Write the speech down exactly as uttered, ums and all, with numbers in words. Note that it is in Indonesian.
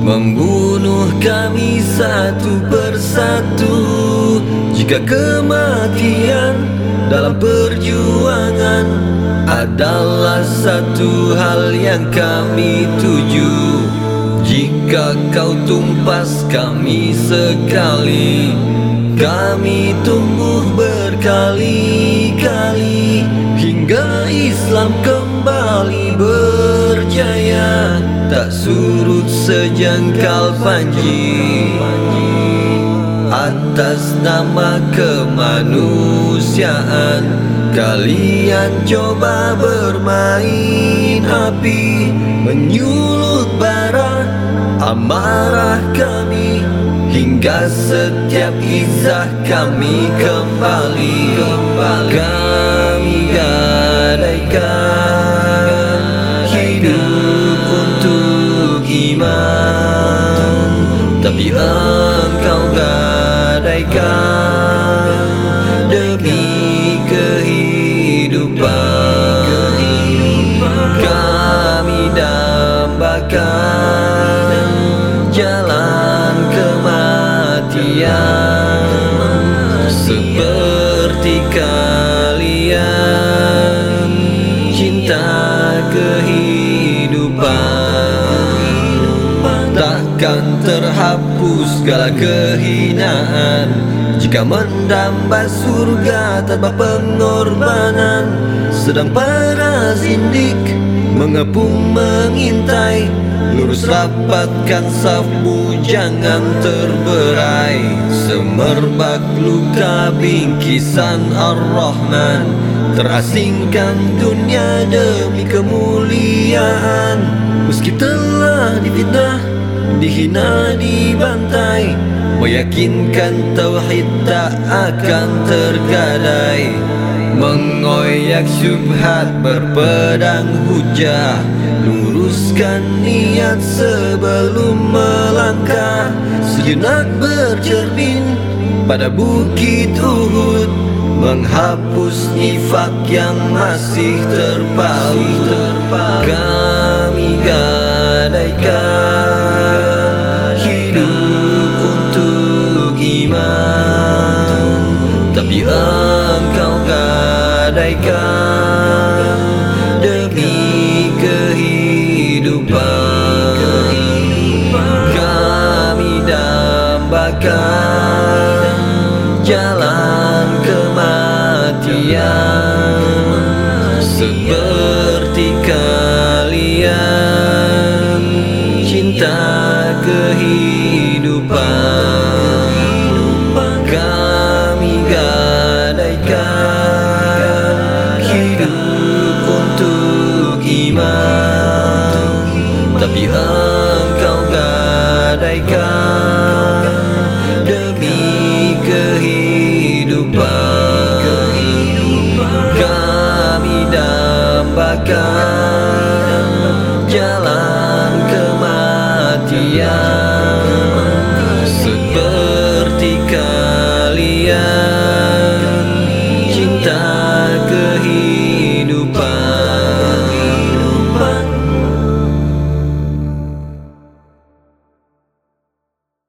membunuh kami satu persatu. Jika kematian dalam perjuangan adalah satu hal yang kami tuju, jika kau tumpas kami sekali, kami tumbuh berkali-kali hingga Islam kembali berjaya, tak surut sejengkal panji. Atas nama kemanusiaan kalian coba bermain api, menyulut bara amarah kami hingga setiap izah kami kembali. Kami gadaikan hidup untuk iman, tapi engkau gadaikan demi kehidupan. Kami dambakan jalan kematian, seperti kalian cinta kehidupan. Takkan terhapus segala kehinaan jika mendamba surga tanpa pengorbanan. Sedang para zindik mengepung mengintai, lurus rapatkan safmu jangan terberai. Semerbak luka bingkisan Ar-Rahman, terasingkan dunia demi kemuliaan. Meski telah difitnah, dihina, dibantai, meyakinkan tauhid tak akan tergadai. Mengoyak syubhat berpedang hujah, luruskan niat sebelum melangkah. Sejenak bercermin pada bukit Uhud, menghapus nifak yang masih terpaut. Kami gadaikan hidup untuk iman, tapi engkau gadaikan demi kehidupan. Kami dambakan jalan kematian, seperti kalian cinta kehidupan. Kami gadaikan hidup untuk iman, tapi engkau gadaikan demi kehidupan. Kami dambakan jalan kematian, seperti kalian cinta kehidupan.